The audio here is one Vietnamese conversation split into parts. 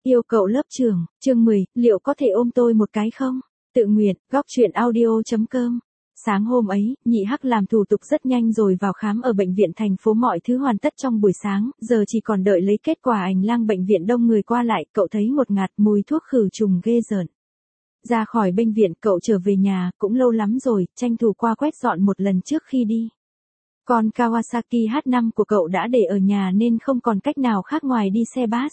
Yêu cậu lớp trưởng, chương 10, liệu có thể ôm tôi một cái không? Tự nguyện, góc truyện audio.com. Sáng hôm ấy, nhị Hắc làm thủ tục rất nhanh rồi vào khám ở bệnh viện thành phố, mọi thứ hoàn tất trong buổi sáng, giờ chỉ còn đợi lấy kết quả. Hành lang bệnh viện đông người qua lại, cậu thấy ngột ngạt mùi thuốc khử trùng ghê rợn. Ra khỏi bệnh viện, cậu trở về nhà, cũng lâu lắm rồi, tranh thủ qua quét dọn một lần trước khi đi. Con Kawasaki H5 của cậu đã để ở nhà nên không còn cách nào khác ngoài đi xe bus.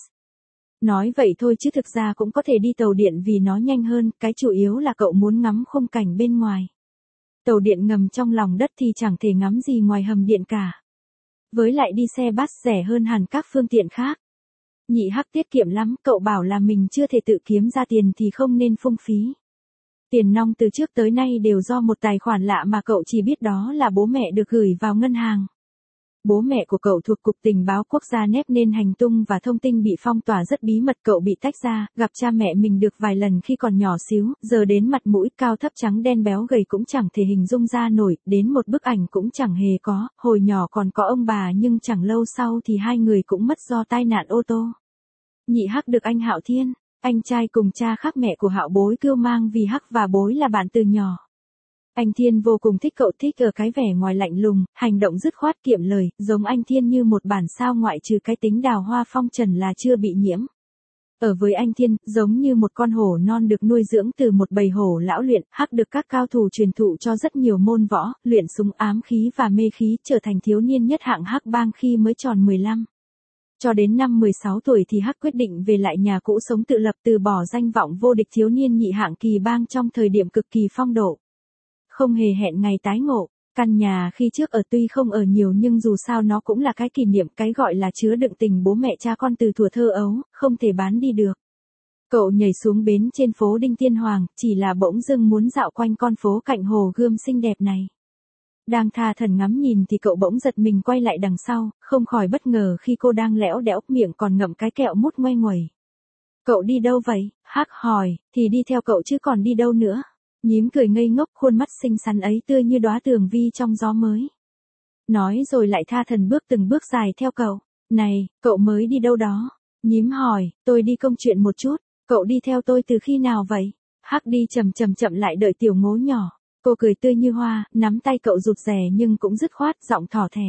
Nói vậy thôi chứ thực ra cũng có thể đi tàu điện vì nó nhanh hơn, cái chủ yếu là cậu muốn ngắm khung cảnh bên ngoài. Tàu điện ngầm trong lòng đất thì chẳng thể ngắm gì ngoài hầm điện cả. Với lại đi xe bus rẻ hơn hẳn các phương tiện khác. Nhị Hắc tiết kiệm lắm, cậu bảo là mình chưa thể tự kiếm ra tiền thì không nên phung phí. Tiền nong từ trước tới nay đều do một tài khoản lạ mà cậu chỉ biết đó là bố mẹ được gửi vào ngân hàng. Bố mẹ của cậu thuộc Cục Tình báo Quốc gia nép nên hành tung và thông tin bị phong tỏa rất bí mật. Cậu bị tách ra, gặp cha mẹ mình được vài lần khi còn nhỏ xíu, giờ đến mặt mũi cao thấp trắng đen béo gầy cũng chẳng thể hình dung ra nổi, đến một bức ảnh cũng chẳng hề có, hồi nhỏ còn có ông bà nhưng chẳng lâu sau thì hai người cũng mất do tai nạn ô tô. Nhị Hắc được anh Hạo Thiên, anh trai cùng cha khác mẹ của Hạo Bối cưu mang vì Hắc và Bối là bạn từ nhỏ. Anh Thiên vô cùng thích cậu, thích ở cái vẻ ngoài lạnh lùng, hành động dứt khoát kiệm lời, giống anh Thiên như một bản sao ngoại trừ cái tính đào hoa phong trần là chưa bị nhiễm. Ở với anh Thiên, giống như một con hổ non được nuôi dưỡng từ một bầy hổ lão luyện. Hắc được các cao thủ truyền thụ cho rất nhiều môn võ, luyện súng ám khí và mê khí, trở thành thiếu niên nhất hạng Hắc bang khi mới tròn 15. Cho đến năm 16 tuổi thì Hắc quyết định về lại nhà cũ sống tự lập, từ bỏ danh vọng vô địch thiếu niên nhị hạng kỳ bang trong thời điểm cực kỳ phong độ. Không hề hẹn ngày tái ngộ, căn nhà khi trước ở tuy không ở nhiều nhưng dù sao nó cũng là cái kỷ niệm, cái gọi là chứa đựng tình bố mẹ cha con từ thuở thơ ấu, không thể bán đi được. Cậu nhảy xuống bến trên phố Đinh Tiên Hoàng, chỉ là bỗng dưng muốn dạo quanh con phố cạnh hồ gươm xinh đẹp này. Đang tha thần ngắm nhìn thì cậu bỗng giật mình quay lại đằng sau, không khỏi bất ngờ khi cô đang lẽo đẽo, miệng còn ngậm cái kẹo mút ngoe nguẩy. Cậu đi đâu vậy? Hắc hỏi, thì đi theo cậu chứ còn đi đâu nữa. Nhím cười ngây ngốc, khuôn mắt xinh xắn ấy tươi như đóa tường vi trong gió mới. Nói rồi lại tha thần bước từng bước dài theo cậu. Này, cậu mới đi đâu đó? Nhím hỏi, tôi đi công chuyện một chút. Cậu đi theo tôi từ khi nào vậy? Hắc đi chậm lại đợi tiểu ngố nhỏ. Cô cười tươi như hoa, nắm tay cậu rụt rè nhưng cũng dứt khoát, giọng thỏ thẻ.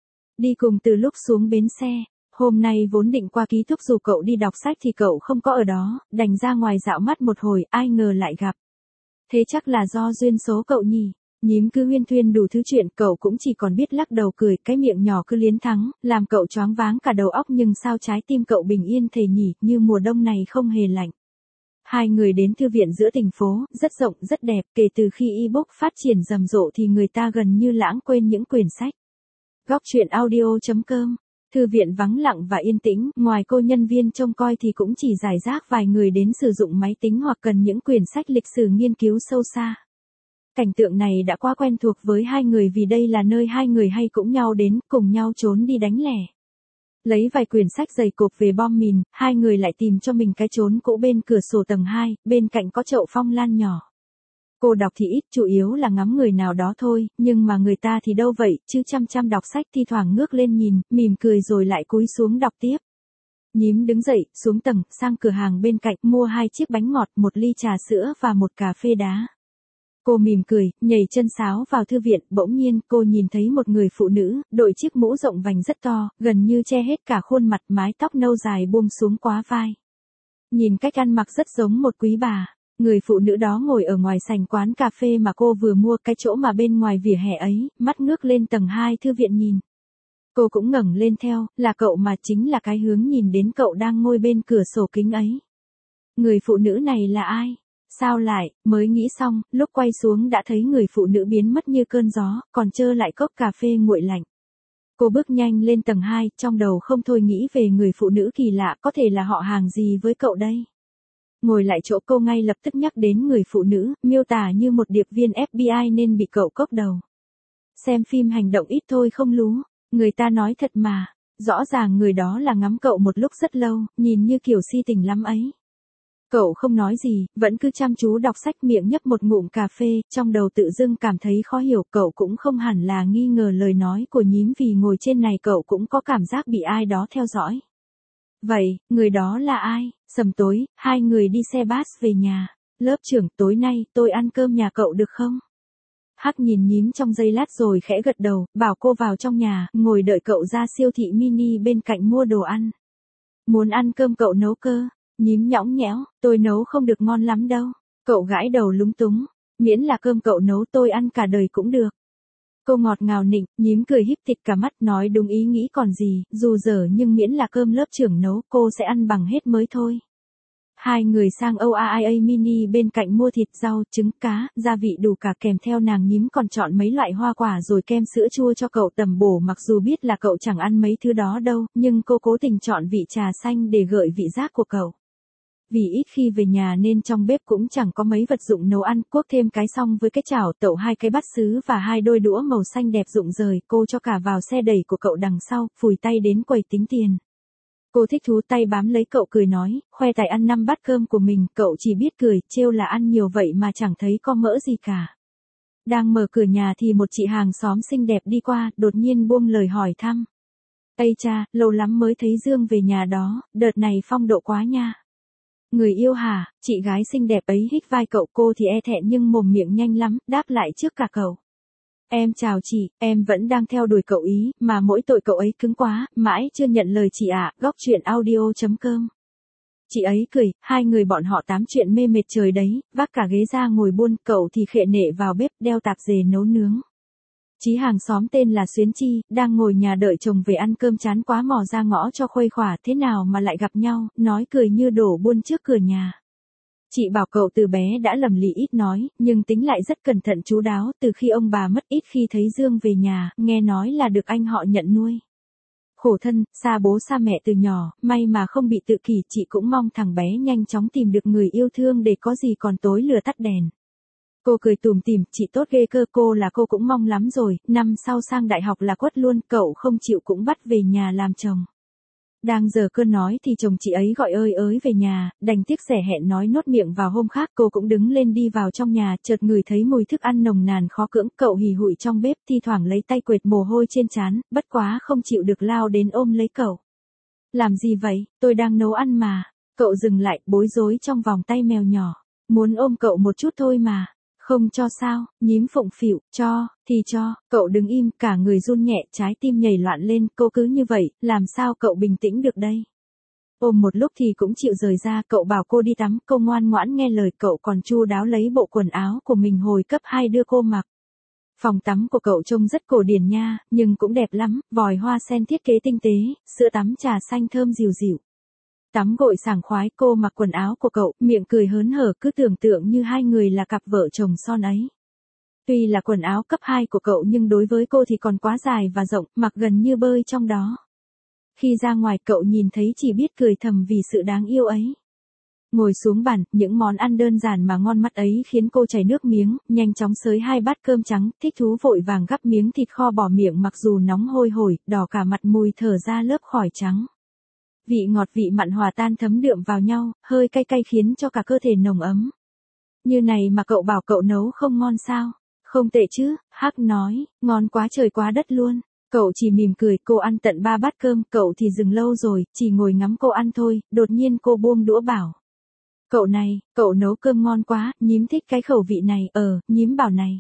Đi cùng từ lúc xuống bến xe. Hôm nay vốn định qua ký túc dù cậu đi đọc sách thì cậu không có ở đó, đành ra ngoài dạo mắt một hồi, ai ngờ lại gặp. Thế chắc là do duyên số cậu nhỉ. Nhím cứ huyên thuyên đủ thứ chuyện, cậu cũng chỉ còn biết lắc đầu cười, cái miệng nhỏ cứ liến thắng, làm cậu choáng váng cả đầu óc. Nhưng sao trái tim cậu bình yên thề nhỉ, như mùa đông này không hề lạnh. Hai người đến thư viện giữa thành phố, rất rộng, rất đẹp. Kể từ khi ebook phát triển rầm rộ thì người ta gần như lãng quên những quyển sách. Góc truyện audio.com. Thư viện vắng lặng và yên tĩnh, ngoài cô nhân viên trông coi thì cũng chỉ rải rác vài người đến sử dụng máy tính hoặc cần những quyển sách lịch sử nghiên cứu sâu xa. Cảnh tượng này đã quá quen thuộc với hai người vì đây là nơi hai người hay cũng nhau đến, cùng nhau trốn đi đánh lẻ. Lấy vài quyển sách dày cộp về bom mìn, hai người lại tìm cho mình cái trốn cũ bên cửa sổ tầng 2, bên cạnh có chậu phong lan nhỏ. Cô đọc thì ít, chủ yếu là ngắm người nào đó thôi, nhưng mà người ta thì đâu vậy, chứ chăm đọc sách, thi thoảng ngước lên nhìn, mỉm cười rồi lại cúi xuống đọc tiếp. Nhím đứng dậy, xuống tầng, sang cửa hàng bên cạnh, mua 2 chiếc bánh ngọt, 1 ly trà sữa và 1 cà phê đá. Cô mỉm cười, nhảy chân sáo vào thư viện, bỗng nhiên cô nhìn thấy một người phụ nữ, đội chiếc mũ rộng vành rất to, gần như che hết cả khuôn mặt, mái tóc nâu dài buông xuống quá vai. Nhìn cách ăn mặc rất giống một quý bà. Người phụ nữ đó ngồi ở ngoài sảnh quán cà phê mà cô vừa mua, cái chỗ mà bên ngoài vỉa hè ấy, mắt ngước lên tầng 2 thư viện nhìn. Cô cũng ngẩng lên theo, là cậu mà, chính là cái hướng nhìn đến cậu đang ngồi bên cửa sổ kính ấy. Người phụ nữ này là ai? Sao lại, mới nghĩ xong, lúc quay xuống đã thấy người phụ nữ biến mất như cơn gió, còn trơ lại cốc cà phê nguội lạnh. Cô bước nhanh lên tầng 2, trong đầu không thôi nghĩ về người phụ nữ kỳ lạ, có thể là họ hàng gì với cậu đây? Ngồi lại chỗ cô ngay lập tức nhắc đến người phụ nữ, miêu tả như một điệp viên FBI nên bị cậu cốc đầu. Xem phim hành động ít thôi không lú, người ta nói thật mà, rõ ràng người đó là ngắm cậu một lúc rất lâu, nhìn như kiểu si tình lắm ấy. Cậu không nói gì, vẫn cứ chăm chú đọc sách, miệng nhấp một ngụm cà phê, trong đầu tự dưng cảm thấy khó hiểu. Cậu cũng không hẳn là nghi ngờ lời nói của nhím vì ngồi trên này cậu cũng có cảm giác bị ai đó theo dõi. Vậy, người đó là ai? Sầm tối, hai người đi xe bus về nhà. Lớp trưởng, tối nay, tôi ăn cơm nhà cậu được không? Hắc nhìn nhím trong giây lát rồi khẽ gật đầu, bảo cô vào trong nhà, ngồi đợi cậu ra siêu thị mini bên cạnh mua đồ ăn. Muốn ăn cơm cậu nấu cơ? Nhím nhõng nhẽo, tôi nấu không được ngon lắm đâu. Cậu gãi đầu lúng túng, miễn là cơm cậu nấu tôi ăn cả đời cũng được. Cô ngọt ngào nịnh, nhím cười híp thịt cả mắt nói đúng ý nghĩ còn gì, dù dở nhưng miễn là cơm lớp trưởng nấu cô sẽ ăn bằng hết mới thôi. Hai người sang OAIA Mini bên cạnh mua thịt rau, trứng cá, gia vị đủ cả kèm theo nàng nhím còn chọn mấy loại hoa quả rồi kem sữa chua cho cậu tầm bổ mặc dù biết là cậu chẳng ăn mấy thứ đó đâu, nhưng cô cố tình chọn vị trà xanh để gợi vị giác của cậu. Vì ít khi về nhà nên trong bếp cũng chẳng có mấy vật dụng nấu ăn, cuốc thêm cái xong với cái chảo tẩu 2 cái bát sứ và 2 đôi đũa màu xanh đẹp rụng rời, cô cho cả vào xe đẩy của cậu đằng sau, phủi tay đến quầy tính tiền. Cô thích thú tay bám lấy cậu cười nói, khoe tài ăn 5 bát cơm của mình, cậu chỉ biết cười, trêu là ăn nhiều vậy mà chẳng thấy có mỡ gì cả. Đang mở cửa nhà thì một chị hàng xóm xinh đẹp đi qua, đột nhiên buông lời hỏi thăm. Ây cha, lâu lắm mới thấy Dương về nhà đó, đợt này phong độ quá nha. Người yêu hả? Chị gái xinh đẹp ấy hít vai cậu, cô thì e thẹn nhưng mồm miệng nhanh lắm, đáp lại trước cả cậu. Em chào chị, em vẫn đang theo đuổi cậu ý, mà mỗi tội cậu ấy cứng quá, mãi chưa nhận lời chị ạ. Góc chuyện audio.com. Chị ấy cười, hai người bọn họ tám chuyện mê mệt trời đấy, vác cả ghế ra ngồi buôn, cậu thì khệ nệ vào bếp đeo tạp dề nấu nướng. Chí hàng xóm tên là Xuyến Chi, đang ngồi nhà đợi chồng về ăn cơm chán quá mò ra ngõ cho khuây khỏa thế nào mà lại gặp nhau, nói cười như đổ buôn trước cửa nhà. Chị bảo cậu từ bé đã lầm lì ít nói, nhưng tính lại rất cẩn thận chú đáo, từ khi ông bà mất ít khi thấy Dương về nhà, nghe nói là được anh họ nhận nuôi. Khổ thân, xa bố xa mẹ từ nhỏ, may mà không bị tự kỷ, chị cũng mong thằng bé nhanh chóng tìm được người yêu thương để có gì còn tối lửa tắt đèn. Cô cười tủm tỉm, chị tốt ghê cơ, cô là cô cũng mong lắm rồi, năm sau sang đại học là quất luôn, cậu không chịu cũng bắt về nhà làm chồng. Đang giờ cơn nói thì chồng chị ấy gọi ơi ới về nhà, đành tiếc rẻ hẹn nói nốt miệng vào hôm khác, cô cũng đứng lên đi vào trong nhà, chợt ngửi thấy mùi thức ăn nồng nàn khó cưỡng, cậu hì hụi trong bếp, thi thoảng lấy tay quệt mồ hôi trên trán, bất quá không chịu được lao đến ôm lấy cậu. Làm gì vậy, tôi đang nấu ăn mà. Cậu dừng lại, bối rối trong vòng tay mèo nhỏ. Muốn ôm cậu một chút thôi mà. Không cho sao, nhím phụng phịu, cho, thì cho, cậu đứng im, cả người run nhẹ, trái tim nhảy loạn lên, cô cứ như vậy, làm sao cậu bình tĩnh được đây? Ôm một lúc thì cũng chịu rời ra, cậu bảo cô đi tắm, cô ngoan ngoãn nghe lời, cậu còn chu đáo lấy bộ quần áo của mình hồi cấp 2 đưa cô mặc. Phòng tắm của cậu trông rất cổ điển nha, nhưng cũng đẹp lắm, vòi hoa sen thiết kế tinh tế, sữa tắm trà xanh thơm dịu dịu. Tắm gội sảng khoái, cô mặc quần áo của cậu, miệng cười hớn hở, cứ tưởng tượng như hai người là cặp vợ chồng son ấy. Tuy là quần áo cấp 2 của cậu nhưng đối với cô thì còn quá dài và rộng, mặc gần như bơi trong đó. Khi ra ngoài cậu nhìn thấy chỉ biết cười thầm vì sự đáng yêu ấy. Ngồi xuống bàn, những món ăn đơn giản mà ngon mắt ấy khiến cô chảy nước miếng, nhanh chóng xới 2 bát cơm trắng, thích thú vội vàng gắp miếng thịt kho bỏ miệng mặc dù nóng hôi hổi, đỏ cả mặt mùi thở ra lớp khỏi trắng. Vị ngọt vị mặn hòa tan thấm đượm vào nhau, hơi cay cay khiến cho cả cơ thể nồng ấm. Như này mà cậu bảo cậu nấu không ngon sao? Không tệ chứ, Hắc nói, ngon quá trời quá đất luôn. Cậu chỉ mỉm cười, cô ăn tận 3 bát cơm, cậu thì dừng lâu rồi, chỉ ngồi ngắm cô ăn thôi, đột nhiên cô buông đũa bảo. Cậu này, cậu nấu cơm ngon quá, nhím thích cái khẩu vị này, nhím bảo này.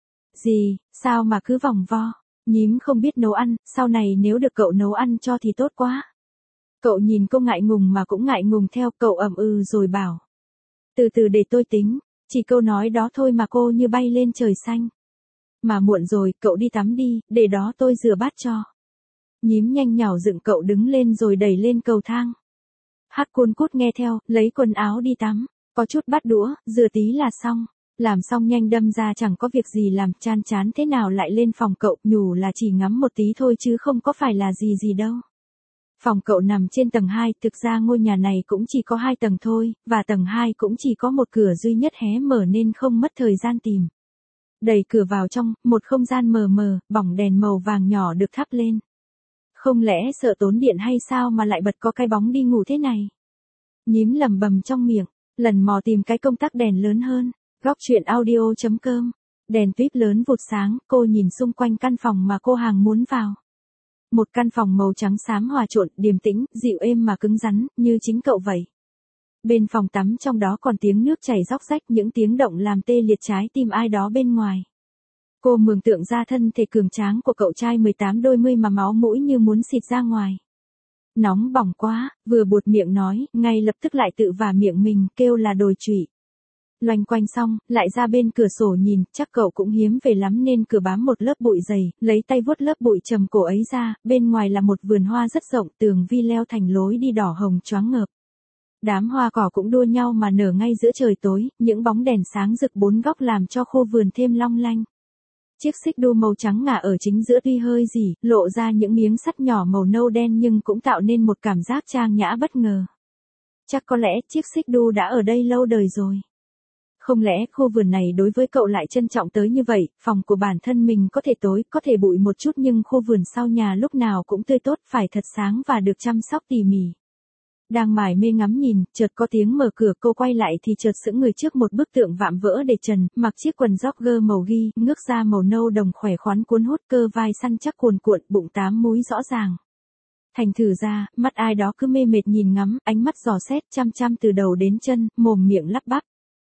Gì, sao mà cứ vòng vo, nhím không biết nấu ăn, sau này nếu được cậu nấu ăn cho thì tốt quá. Cậu nhìn cô ngại ngùng mà cũng ngại ngùng theo, cậu ậm ừ rồi bảo. Từ từ để tôi tính, chỉ câu nói đó thôi mà cô như bay lên trời xanh. Mà muộn rồi, cậu đi tắm đi, để đó tôi rửa bát cho. Nhím nhanh nhảu dựng cậu đứng lên rồi đẩy lên cầu thang. Hắc cuốn cút nghe theo, lấy quần áo đi tắm, có chút bát đũa, rửa tí là xong. Làm xong nhanh đâm ra chẳng có việc gì làm, chán chán thế nào lại lên phòng cậu, nhủ là chỉ ngắm một tí thôi chứ không có phải là gì gì đâu. Phòng cậu nằm trên tầng 2, thực ra ngôi nhà này cũng chỉ có 2 tầng thôi, và tầng 2 cũng chỉ có một cửa duy nhất hé mở nên không mất thời gian tìm. Đẩy cửa vào trong, một không gian mờ mờ, bỏng đèn màu vàng nhỏ được thắp lên. Không lẽ sợ tốn điện hay sao mà lại bật có cái bóng đi ngủ thế này? Nhím lầm bầm trong miệng, lần mò tìm cái công tắc đèn lớn hơn, góc chuyện audio.com. Đèn tuyếp lớn vụt sáng, cô nhìn xung quanh căn phòng mà cô hàng muốn vào. Một căn phòng màu trắng xám hòa trộn, điềm tĩnh, dịu êm mà cứng rắn, như chính cậu vậy. Bên phòng tắm trong đó còn tiếng nước chảy róc rách, những tiếng động làm tê liệt trái tim ai đó bên ngoài. Cô mường tượng ra thân thể cường tráng của cậu trai 18 đôi mươi mà máu mũi như muốn xịt ra ngoài. Nóng bỏng quá, vừa buột miệng nói, ngay lập tức lại tự vả miệng mình, kêu là đồi trụy. Loanh quanh xong, lại ra bên cửa sổ nhìn, chắc cậu cũng hiếm về lắm nên cửa bám một lớp bụi dày, lấy tay vuốt lớp bụi trầm cổ ấy ra, bên ngoài là một vườn hoa rất rộng, tường vi leo thành lối đi đỏ hồng choáng ngợp. Đám hoa cỏ cũng đua nhau mà nở ngay giữa trời tối, những bóng đèn sáng rực bốn góc làm cho khu vườn thêm long lanh. Chiếc xích đu màu trắng ngả ở chính giữa tuy hơi rỉ, lộ ra những miếng sắt nhỏ màu nâu đen nhưng cũng tạo nên một cảm giác trang nhã bất ngờ. Chắc có lẽ chiếc xích đu đã ở đây lâu đời rồi. Không lẽ khu vườn này đối với cậu lại trân trọng tới như vậy, phòng của bản thân mình có thể tối, có thể bụi một chút nhưng khu vườn sau nhà lúc nào cũng tươi tốt, phải thật sáng và được chăm sóc tỉ mỉ. Đang mải mê ngắm nhìn, chợt có tiếng mở cửa, cô quay lại thì chợt sững người trước một bức tượng vạm vỡ để trần, mặc chiếc quần jogger màu ghi, ngước da màu nâu đồng khỏe khoắn cuốn hút, cơ vai săn chắc cuồn cuộn, bụng 8 múi rõ ràng. Thành thử ra, mắt ai đó cứ mê mệt nhìn ngắm, ánh mắt dò xét chăm chăm từ đầu đến chân, mồm miệng lắp bắp.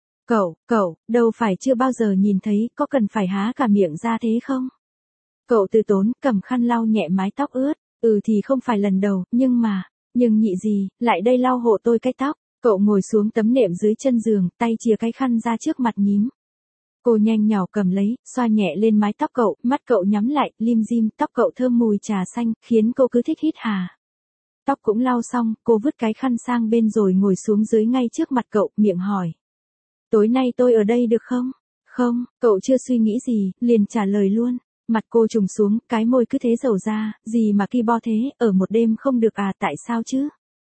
Cậu, đâu phải chưa bao giờ nhìn thấy, có cần phải há cả miệng ra thế không? Cậu từ tốn, cầm khăn lau nhẹ mái tóc ướt, thì không phải lần đầu, nhưng nhị gì, lại đây lau hộ tôi cái tóc. Cậu ngồi xuống tấm nệm dưới chân giường, tay chìa cái khăn ra trước mặt nhím. Cô nhanh nhỏ cầm lấy, xoa nhẹ lên mái tóc cậu, mắt cậu nhắm lại, lim dim, tóc cậu thơm mùi trà xanh, khiến cô cứ thích hít hà. Tóc cũng lau xong, cô vứt cái khăn sang bên rồi ngồi xuống dưới ngay trước mặt cậu, miệng hỏi. Tối nay tôi ở đây được không? Không, cậu chưa suy nghĩ gì, liền trả lời luôn. Mặt cô trùng xuống, cái môi cứ thế dầu ra, gì mà ki bo thế, ở một đêm không được à, tại sao chứ?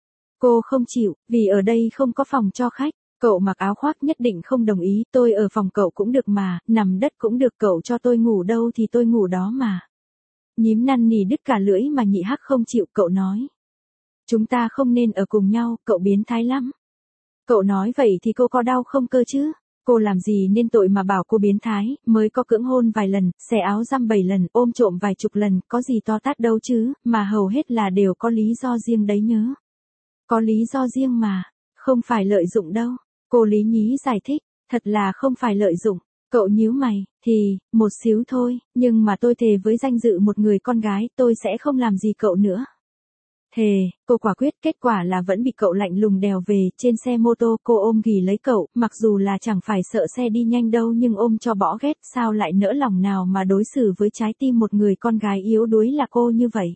Cô không chịu, vì ở đây không có phòng cho khách. Cậu mặc áo khoác nhất định không đồng ý, tôi ở phòng cậu cũng được mà, nằm đất cũng được, cậu cho tôi ngủ đâu thì tôi ngủ đó mà. Nhím năn nỉ đứt cả lưỡi mà nhị hắc không chịu, cậu nói. Chúng ta không nên ở cùng nhau, cậu biến thái lắm. Cậu nói vậy thì cô có đau không cơ chứ? Cô làm gì nên tội mà bảo cô biến thái, mới có cưỡng hôn vài lần, xẻ áo dăm 7 lần, ôm trộm vài chục lần, có gì to tát đâu chứ, mà hầu hết là đều có lý do riêng đấy nhớ. Có lý do riêng mà, không phải lợi dụng đâu. Cô Lý Nhí giải thích, thật là không phải lợi dụng. Cậu nhíu mày, thì, một xíu thôi, nhưng mà tôi thề với danh dự một người con gái, tôi sẽ không làm gì cậu nữa. Thề, cô quả quyết, kết quả là vẫn bị cậu lạnh lùng đèo về, trên xe mô tô cô ôm ghì lấy cậu, mặc dù là chẳng phải sợ xe đi nhanh đâu nhưng ôm cho bỏ ghét, sao lại nỡ lòng nào mà đối xử với trái tim một người con gái yếu đuối là cô như vậy.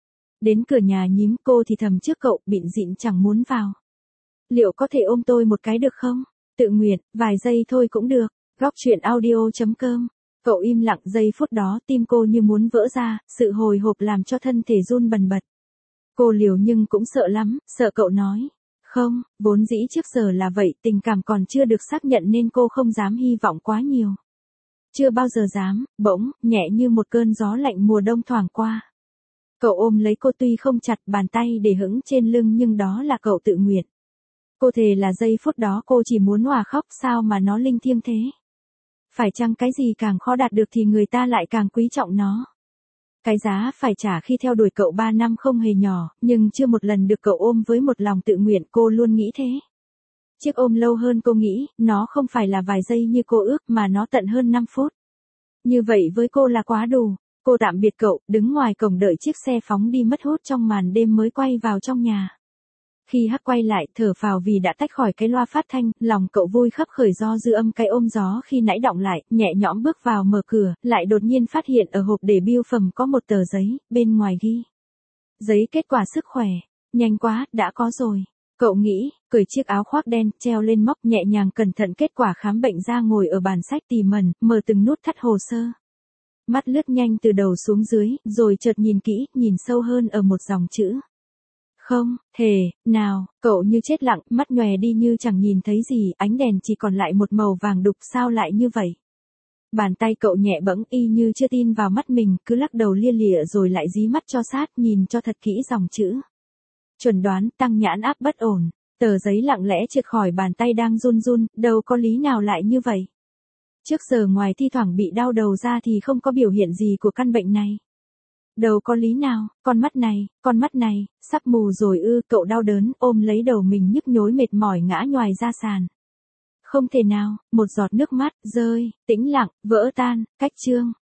Đến cửa nhà nhím cô thì thầm trước cậu, bịn dịn chẳng muốn vào. Liệu có thể ôm tôi một cái được không? Tự nguyện, vài giây thôi cũng được. Góc truyện audio.com. Cậu im lặng giây phút đó, tim cô như muốn vỡ ra, sự hồi hộp làm cho thân thể run bần bật. Cô liều nhưng cũng sợ lắm, sợ cậu nói. Không, vốn dĩ trước giờ là vậy, tình cảm còn chưa được xác nhận nên cô không dám hy vọng quá nhiều. Chưa bao giờ dám, bỗng, nhẹ như một cơn gió lạnh mùa đông thoảng qua. Cậu ôm lấy cô tuy không chặt, bàn tay để hững trên lưng nhưng đó là cậu tự nguyện. Cô thề là giây phút đó cô chỉ muốn òa khóc, sao mà nó linh thiêng thế. Phải chăng cái gì càng khó đạt được thì người ta lại càng quý trọng nó. Cái giá phải trả khi theo đuổi cậu 3 năm không hề nhỏ, nhưng chưa một lần được cậu ôm với một lòng tự nguyện, cô luôn nghĩ thế. Chiếc ôm lâu hơn cô nghĩ, nó không phải là vài giây như cô ước mà nó tận hơn 5 phút. Như vậy với cô là quá đủ. Cô tạm biệt cậu, đứng ngoài cổng đợi chiếc xe phóng đi mất hút trong màn đêm mới quay vào trong nhà. Khi Hắc quay lại, thở phào vì đã tách khỏi cái loa phát thanh, lòng cậu vui khắp khởi do dư âm cái ôm gió khi nãy đọng lại, nhẹ nhõm bước vào mở cửa, lại đột nhiên phát hiện ở hộp để bưu phẩm có một tờ giấy, bên ngoài ghi. Giấy kết quả sức khỏe. Nhanh quá, đã có rồi. Cậu nghĩ, cởi chiếc áo khoác đen, treo lên móc nhẹ nhàng cẩn thận kết quả khám bệnh ra ngồi ở bàn sách tỉ mẩn, mở từng nút thắt hồ sơ. Mắt lướt nhanh từ đầu xuống dưới, rồi chợt nhìn kỹ, nhìn sâu hơn ở một dòng chữ. Không, thề, nào, cậu như chết lặng, mắt nhòe đi như chẳng nhìn thấy gì, ánh đèn chỉ còn lại một màu vàng đục, sao lại như vậy? Bàn tay cậu nhẹ bẫng y như chưa tin vào mắt mình, cứ lắc đầu lia lịa rồi lại dí mắt cho sát, nhìn cho thật kỹ dòng chữ. Chuẩn đoán, tăng nhãn áp bất ổn, tờ giấy lặng lẽ trượt khỏi bàn tay đang run run, đâu có lý nào lại như vậy. Trước giờ ngoài thi thoảng bị đau đầu ra thì không có biểu hiện gì của căn bệnh này. Đâu có lý nào, con mắt này, sắp mù rồi ư, cậu đau đớn, ôm lấy đầu mình nhức nhối mệt mỏi ngã nhoài ra sàn. Không thể nào, một giọt nước mắt, rơi, tĩnh lặng, vỡ tan, cách chương.